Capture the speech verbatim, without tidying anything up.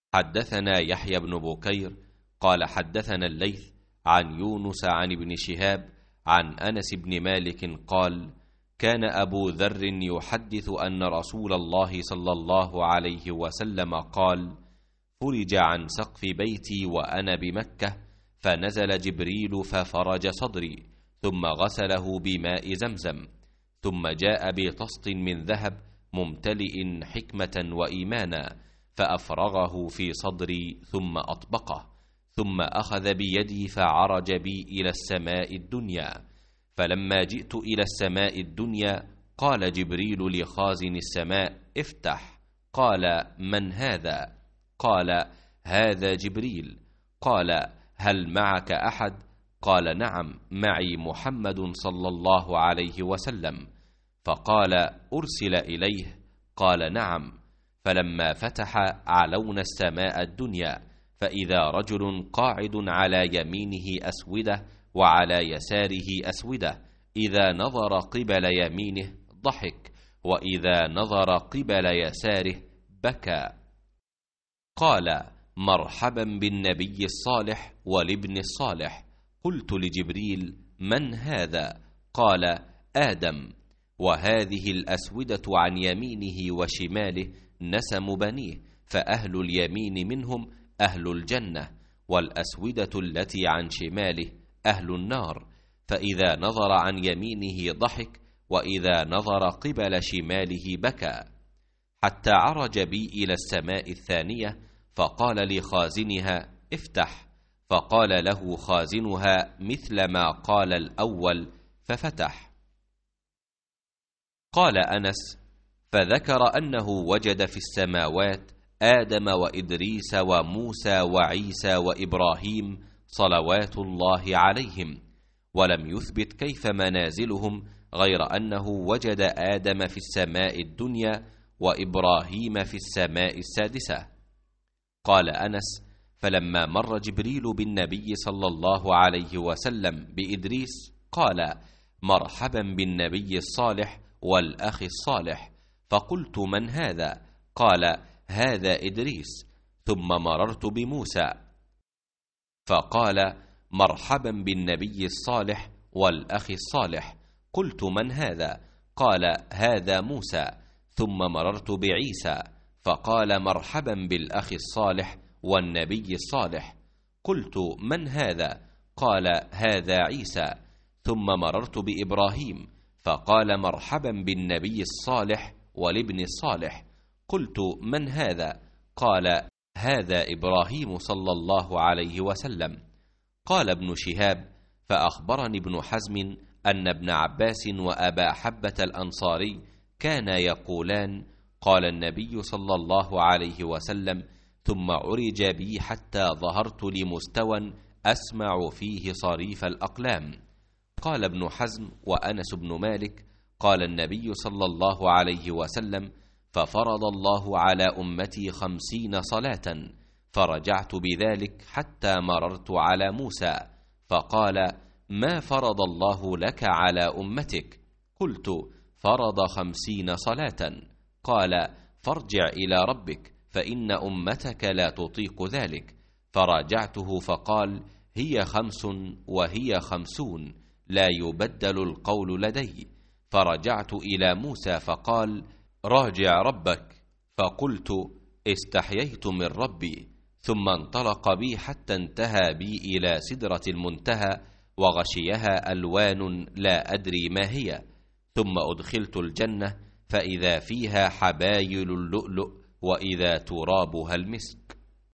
حدثنا يحيى بن بكير قال حدثنا الليث عن يونس عن ابن شهاب عن أنس بن مالك قال: كان أبو ذر يحدث أن رسول الله صلى الله عليه وسلم قال: فرج عن سقف بيتي وأنا بمكة، فنزل جبريل ففرج صدري، ثم غسله بماء زمزم، ثم جاء بطست من ذهب ممتلئ حكمة وإيمانا، فأفرغه في صدري ثم أطبقه، ثم أخذ بيدي فعرج بي إلى السماء الدنيا. فلما جئت إلى السماء الدنيا قال جبريل لخازن السماء: افتح. قال: من هذا؟ قال: هذا جبريل. قال: هل معك أحد؟ قال: نعم، معي محمد صلى الله عليه وسلم. فقال: أرسل إليه؟ قال: نعم. فلما فتح علونا السماء الدنيا، فإذا رجل قاعد على يمينه أسودة وعلى يساره أسودة، إذا نظر قبل يمينه ضحك، وإذا نظر قبل يساره بكى. قال: مرحبا بالنبي الصالح والابن الصالح. قلت لجبريل: من هذا؟ قال: آدم. وهذه الأسودة عن يمينه وشماله نسم بنيه، فأهل اليمين منهم أهل الجنة، والأسودة التي عن شماله أهل النار. فإذا نظر عن يمينه ضحك، وإذا نظر قبل شماله بكى، حتى عرج بي إلى السماء الثانية، فقال لخازنها: افتح. فقال له خازنها مثل ما قال الأول، ففتح. قال أنس: فذكر أنه وجد في السماوات آدم وإدريس وموسى وعيسى وإبراهيم صلوات الله عليهم، ولم يثبت كيف منازلهم، غير أنه وجد آدم في السماء الدنيا وإبراهيم في السماء السادسة. قال أنس: فلما مر جبريل بالنبي صلى الله عليه وسلم بإدريس قال: مرحبا بالنبي الصالح والأخ الصالح. فقلت: من هذا؟ قال: هذا إدريس. ثم مررت بموسى فقال: مرحبا بالنبي الصالح والأخ الصالح. قلت: من هذا؟ قال: هذا موسى. ثم مررت بعيسى فقال: مرحبا بالأخ الصالح والنبي الصالح. قلت: من هذا؟ قال: هذا عيسى. ثم مررت بإبراهيم فقال: مرحبا بالنبي الصالح والابن الصالح. قلت: من هذا؟ قال: هذا إبراهيم صلى الله عليه وسلم. قال ابن شهاب: فأخبرني ابن حزم أن ابن عباس وأبا حبة الأنصاري كانا يقولان: قال النبي صلى الله عليه وسلم: ثم عرج بي حتى ظهرت لمستوى أسمع فيه صريف الأقلام. قال ابن حزم وأنس بن مالك: قال النبي صلى الله عليه وسلم: ففرض الله على أمتي خمسين صلاة، فرجعت بذلك حتى مررت على موسى فقال: ما فرض الله لك على أمتك؟ قلت: فرض خمسين صلاة. قال: فارجع إلى ربك فإن أمتك لا تطيق ذلك. فراجعته فقال: هي خمس وهي خمسون، لا يبدل القول لدي. فرجعت إلى موسى فقال: راجع ربك. فقلت: استحييت من ربي. ثم انطلق بي حتى انتهى بي إلى سدرة المنتهى، وغشيها ألوان لا أدري ما هي. ثم أدخلت الجنة، فإذا فيها حبايل اللؤلؤ، وإذا ترابها المسك.